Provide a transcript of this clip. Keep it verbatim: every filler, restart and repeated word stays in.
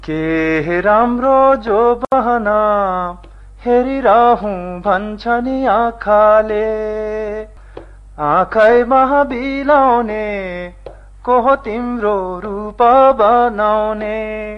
के राम्रो जो बहना हेरिरहूं भन्छ नि आँखाले, आँखैमा बिलाउने को हो तिम्रो रूप बनाउने।